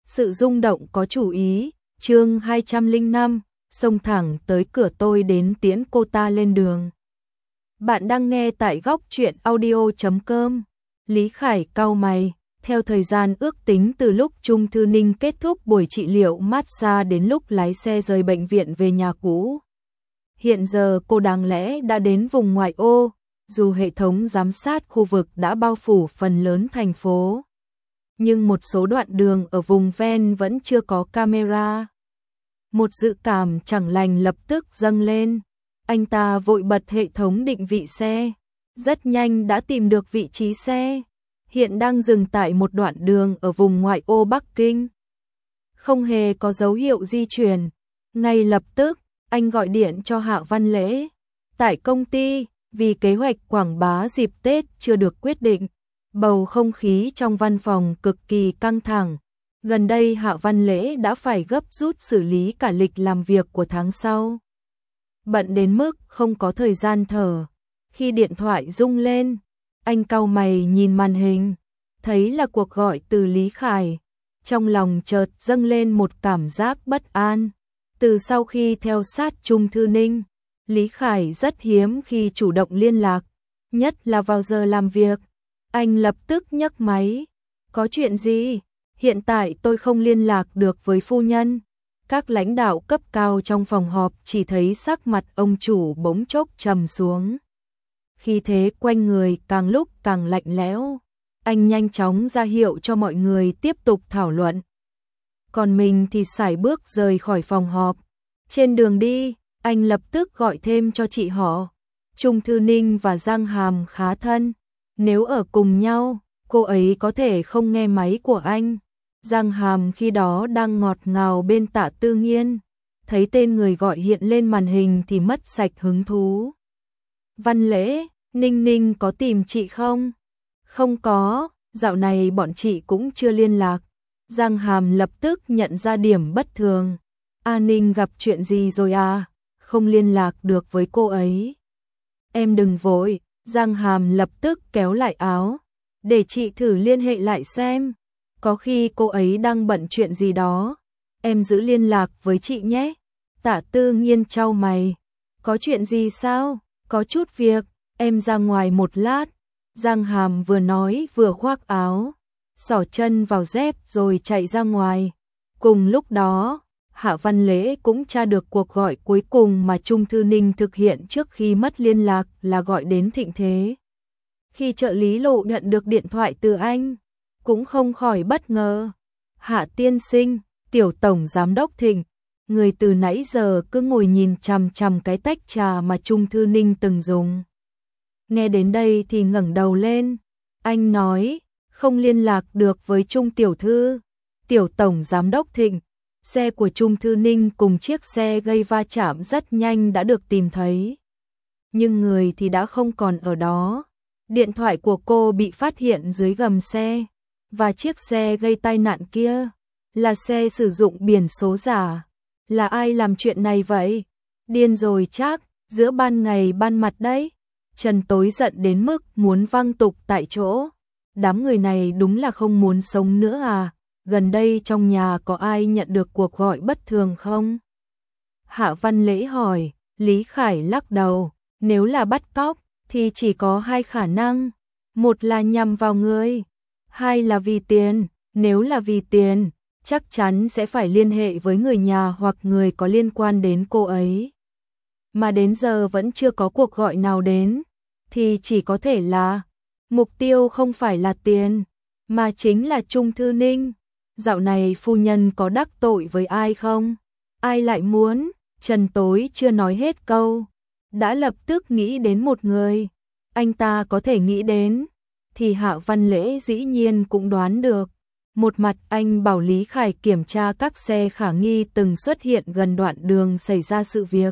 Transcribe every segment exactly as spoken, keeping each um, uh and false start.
Sự rung động có chủ ý, chương hai trăm lẻ năm, xông thẳng tới cửa tôi đến tiễn cô ta lên đường. Bạn đang nghe tại góc truyện audio chấm com. Lý Khải cau mày, theo thời gian ước tính từ lúc Trung Thư Ninh kết thúc buổi trị liệu massage đến lúc lái xe rời bệnh viện về nhà cũ. Hiện giờ cô đáng lẽ đã đến vùng ngoại ô, dù hệ thống giám sát khu vực đã bao phủ phần lớn thành phố. Nhưng một số đoạn đường ở vùng ven vẫn chưa có camera. Một dự cảm chẳng lành lập tức dâng lên. Anh ta vội bật hệ thống định vị xe. Rất nhanh đã tìm được vị trí xe. Hiện đang dừng tại một đoạn đường ở vùng ngoại ô Bắc Kinh. Không hề có dấu hiệu di chuyển. Ngay lập tức, anh gọi điện cho Hạ Văn Lễ. Tại công ty, vì kế hoạch quảng bá dịp Tết chưa được quyết định. Bầu không khí trong văn phòng cực kỳ căng thẳng. Gần đây Hạ Văn Lễ đã phải gấp rút xử lý cả lịch làm việc của tháng sau. Bận đến mức không có thời gian thở. Khi điện thoại rung lên, anh cau mày nhìn màn hình, thấy là cuộc gọi từ Lý Khải. Trong lòng chợt dâng lên một cảm giác bất an. Từ sau khi theo sát Trung Thư Ninh, Lý Khải rất hiếm khi chủ động liên lạc, nhất là vào giờ làm việc. Anh lập tức nhấc máy. Có chuyện gì? Hiện tại tôi không liên lạc được với phu nhân. Các lãnh đạo cấp cao trong phòng họp chỉ thấy sắc mặt ông chủ bỗng chốc trầm xuống. Khí thế quanh người càng lúc càng lạnh lẽo. Anh nhanh chóng ra hiệu cho mọi người tiếp tục thảo luận. Còn mình thì sải bước rời khỏi phòng họp. Trên đường đi, anh lập tức gọi thêm cho chị họ. Trung Thư Ninh và Giang Hàm khá thân. Nếu ở cùng nhau, cô ấy có thể không nghe máy của anh. Giang Hàm khi đó đang ngọt ngào bên Tạ Tư Nghiên. Thấy tên người gọi hiện lên màn hình thì mất sạch hứng thú. Văn Lễ, Ninh Ninh có tìm chị không? Không có, dạo này bọn chị cũng chưa liên lạc. Giang Hàm lập tức nhận ra điểm bất thường. A Ninh gặp chuyện gì rồi à? Không liên lạc được với cô ấy. Em đừng vội. Giang Hàm lập tức kéo lại áo. Để chị thử liên hệ lại xem. Có khi cô ấy đang bận chuyện gì đó. Em giữ liên lạc với chị nhé. Tạ Tư Nghiên chau mày. Có chuyện gì sao? Có chút việc. Em ra ngoài một lát. Giang Hàm vừa nói vừa khoác áo, xỏ chân vào dép rồi chạy ra ngoài. Cùng lúc đó, Hạ Văn Lễ cũng tra được cuộc gọi cuối cùng mà Trung Thư Ninh thực hiện trước khi mất liên lạc là gọi đến Thịnh Thế. Khi trợ lý Lộ nhận được điện thoại từ anh, cũng không khỏi bất ngờ. Hạ tiên sinh, tiểu tổng giám đốc Thịnh, người từ nãy giờ cứ ngồi nhìn chằm chằm cái tách trà mà Trung Thư Ninh từng dùng. Nghe đến đây thì ngẩng đầu lên. Anh nói, không liên lạc được với Trung tiểu thư. Tiểu tổng giám đốc Thịnh. Xe của Trung Thư Ninh cùng chiếc xe gây va chạm rất nhanh đã được tìm thấy. Nhưng người thì đã không còn ở đó. Điện thoại của cô bị phát hiện dưới gầm xe. Và chiếc xe gây tai nạn kia là xe sử dụng biển số giả. Là ai làm chuyện này vậy? Điên rồi chắc, giữa ban ngày ban mặt đấy. Trần tối giận đến mức muốn văng tục tại chỗ. Đám người này đúng là không muốn sống nữa à? Gần đây trong nhà có ai nhận được cuộc gọi bất thường không? Hạ Văn Lễ hỏi. Lý Khải lắc đầu. Nếu là bắt cóc thì chỉ có hai khả năng. Một là nhằm vào người. Hai là vì tiền. Nếu là vì tiền, chắc chắn sẽ phải liên hệ với người nhà hoặc người có liên quan đến cô ấy. Mà đến giờ vẫn chưa có cuộc gọi nào đến, thì chỉ có thể là mục tiêu không phải là tiền, mà chính là Trung Thư Ninh. Dạo này phu nhân có đắc tội với ai không? Ai lại muốn? Trần tối chưa nói hết câu, đã lập tức nghĩ đến một người. Anh ta có thể nghĩ đến, thì Hạ Văn Lễ dĩ nhiên cũng đoán được. Một mặt anh bảo Lý Khải kiểm tra các xe khả nghi từng xuất hiện gần đoạn đường xảy ra sự việc.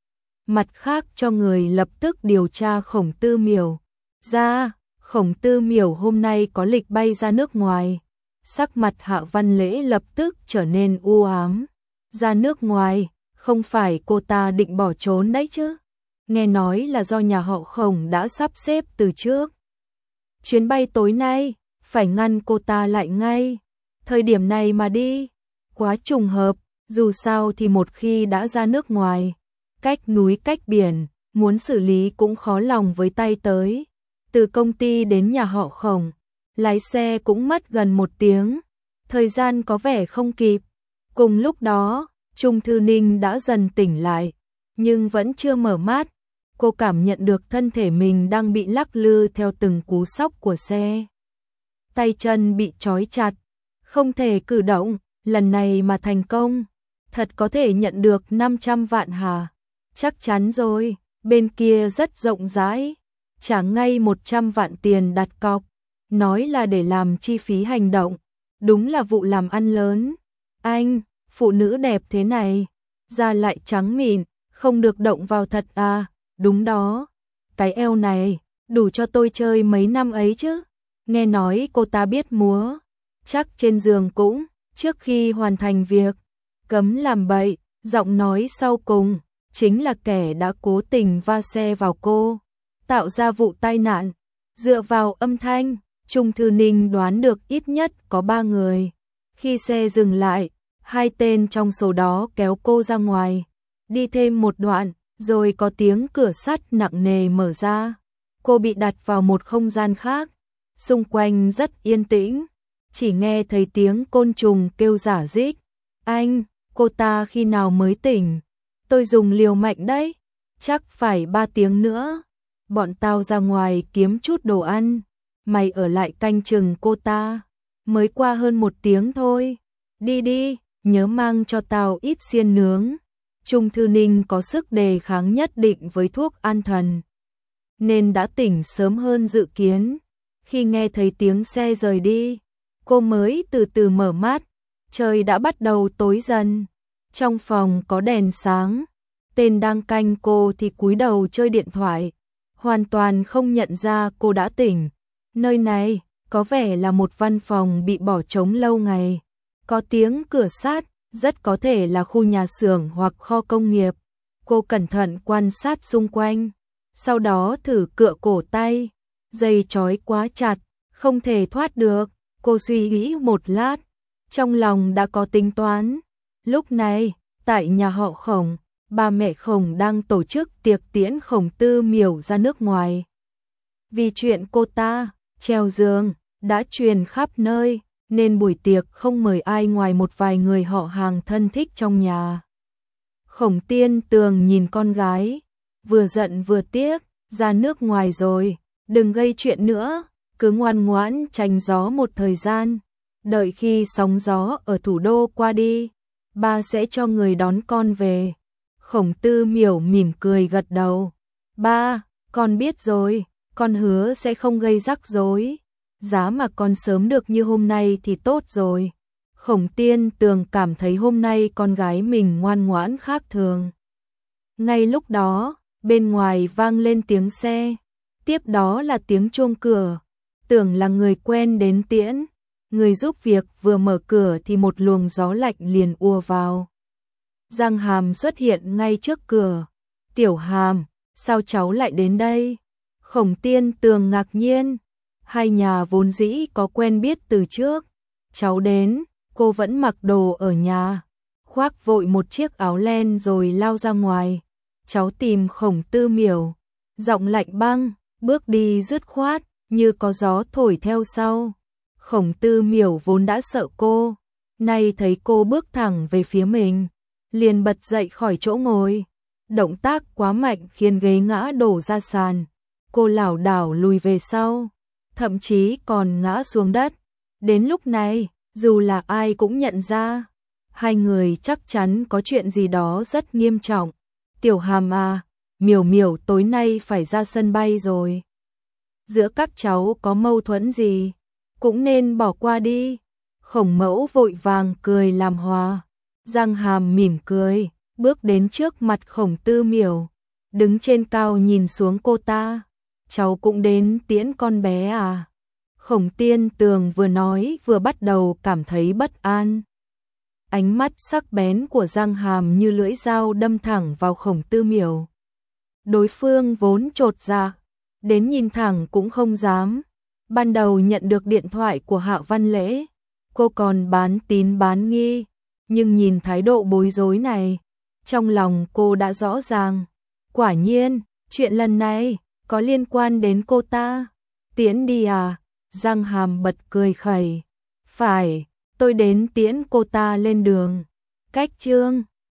Mặt khác cho người lập tức điều tra Khổng Tư Miểu. Ra, Khổng Tư Miểu hôm nay có lịch bay ra nước ngoài. Sắc mặt Hạ Văn Lễ lập tức trở nên u ám. Ra nước ngoài, không phải cô ta định bỏ trốn đấy chứ? Nghe nói là do nhà họ Khổng đã sắp xếp từ trước. Chuyến bay tối nay, phải ngăn cô ta lại ngay. Thời điểm này mà đi, quá trùng hợp, dù sao thì một khi đã ra nước ngoài, cách núi cách biển, muốn xử lý cũng khó lòng với tay tới. Từ công ty đến nhà họ Khổng, lái xe cũng mất gần một tiếng, thời gian có vẻ không kịp. Cùng lúc đó, Trung Thư Ninh đã dần tỉnh lại, nhưng vẫn chưa mở mắt. Cô cảm nhận được thân thể mình đang bị lắc lư theo từng cú sóc của xe. Tay chân bị trói chặt, không thể cử động, lần này mà thành công, thật có thể nhận được năm trăm vạn hả? Chắc chắn rồi, bên kia rất rộng rãi, trả ngay một trăm vạn tiền đặt cọc, nói là để làm chi phí hành động, đúng là vụ làm ăn lớn. Anh, phụ nữ đẹp thế này, da lại trắng mịn, không được động vào thật à? Đúng đó, cái eo này, đủ cho tôi chơi mấy năm ấy chứ. Nghe nói cô ta biết múa, chắc trên giường cũng, trước khi hoàn thành việc, cấm làm bậy, giọng nói sau cùng, chính là kẻ đã cố tình va xe vào cô, tạo ra vụ tai nạn. Dựa vào âm thanh, Trung Thư Ninh đoán được ít nhất có ba người. Khi xe dừng lại, hai tên trong số đó kéo cô ra ngoài, đi thêm một đoạn, rồi có tiếng cửa sắt nặng nề mở ra. Cô bị đặt vào một không gian khác, xung quanh rất yên tĩnh, chỉ nghe thấy tiếng côn trùng kêu rả rích. Anh, cô ta khi nào mới tỉnh? Tôi dùng liều mạnh đấy, chắc phải ba tiếng nữa. Bọn tao ra ngoài kiếm chút đồ ăn, mày ở lại canh chừng cô ta. Mới qua hơn một tiếng thôi, đi đi, nhớ mang cho tao ít xiên nướng. Trung Thư Ninh có sức đề kháng nhất định với thuốc an thần, nên đã tỉnh sớm hơn dự kiến. Khi nghe thấy tiếng xe rời đi, cô mới từ từ mở mắt, trời đã bắt đầu tối dần. Trong phòng có đèn sáng, tên đang canh cô thì cúi đầu chơi điện thoại, hoàn toàn không nhận ra cô đã tỉnh. Nơi này có vẻ là một văn phòng bị bỏ trống lâu ngày, có tiếng cửa sắt, rất có thể là khu nhà xưởng hoặc kho công nghiệp. Cô cẩn thận quan sát xung quanh, sau đó thử cựa cổ tay, dây trói quá chặt, không thể thoát được. Cô suy nghĩ một lát, trong lòng đã có tính toán. Lúc này, tại nhà họ Khổng, ba mẹ Khổng đang tổ chức tiệc tiễn Khổng Tư Miểu ra nước ngoài. Vì chuyện cô ta treo giường đã truyền khắp nơi, nên buổi tiệc không mời ai ngoài một vài người họ hàng thân thích trong nhà. Khổng Tiên Tường nhìn con gái, vừa giận vừa tiếc, ra nước ngoài rồi, đừng gây chuyện nữa, cứ ngoan ngoãn tránh gió một thời gian, đợi khi sóng gió ở thủ đô qua đi, ba sẽ cho người đón con về. Khổng Tư Miểu mỉm cười gật đầu, ba, con biết rồi, con hứa sẽ không gây rắc rối. Giá mà con sớm được như hôm nay thì tốt rồi. Khổng Tiên Tường cảm thấy hôm nay con gái mình ngoan ngoãn khác thường. Ngay lúc đó, bên ngoài vang lên tiếng xe, tiếp đó là tiếng chuông cửa. Tưởng là người quen đến tiễn, người giúp việc vừa mở cửa thì một luồng gió lạnh liền ùa vào. Giang Hàm xuất hiện ngay trước cửa. Tiểu Hàm, sao cháu lại đến đây? Khổng Tiên Tường ngạc nhiên. Hai nhà vốn dĩ có quen biết từ trước. Cháu đến, cô vẫn mặc đồ ở nhà, khoác vội một chiếc áo len rồi lao ra ngoài. Cháu tìm Khổng Tư Miểu. Giọng lạnh băng, bước đi dứt khoát, như có gió thổi theo sau. Khổng Tư Miểu vốn đã sợ cô, nay thấy cô bước thẳng về phía mình, liền bật dậy khỏi chỗ ngồi. Động tác quá mạnh khiến ghế ngã đổ ra sàn. Cô lảo đảo lùi về sau, thậm chí còn ngã xuống đất. Đến lúc này, dù là ai cũng nhận ra, hai người chắc chắn có chuyện gì đó rất nghiêm trọng. Tiểu Hàm à, Miểu Miểu tối nay phải ra sân bay rồi. Giữa các cháu có mâu thuẫn gì, cũng nên bỏ qua đi. Khổng Mẫu vội vàng cười làm hòa. Giang Hàm mỉm cười, bước đến trước mặt Khổng Tư Miểu, đứng trên cao nhìn xuống cô ta. Cháu cũng đến tiễn con bé à? Khổng Tiên Tường vừa nói vừa bắt đầu cảm thấy bất an. Ánh mắt sắc bén của Giang Hàm như lưỡi dao đâm thẳng vào Khổng Tư Miểu. Đối phương vốn chột dạ, đến nhìn thẳng cũng không dám. Ban đầu nhận được điện thoại của Hạ Văn Lễ, Cô còn bán tín bán nghi, nhưng nhìn thái độ bối rối này, trong lòng cô đã rõ ràng. Quả nhiên, chuyện lần này có liên quan đến cô ta. Tiễn đi à? Giang Hàm bật cười khẩy. Phải, tôi đến tiễn cô ta lên đường. Cách chương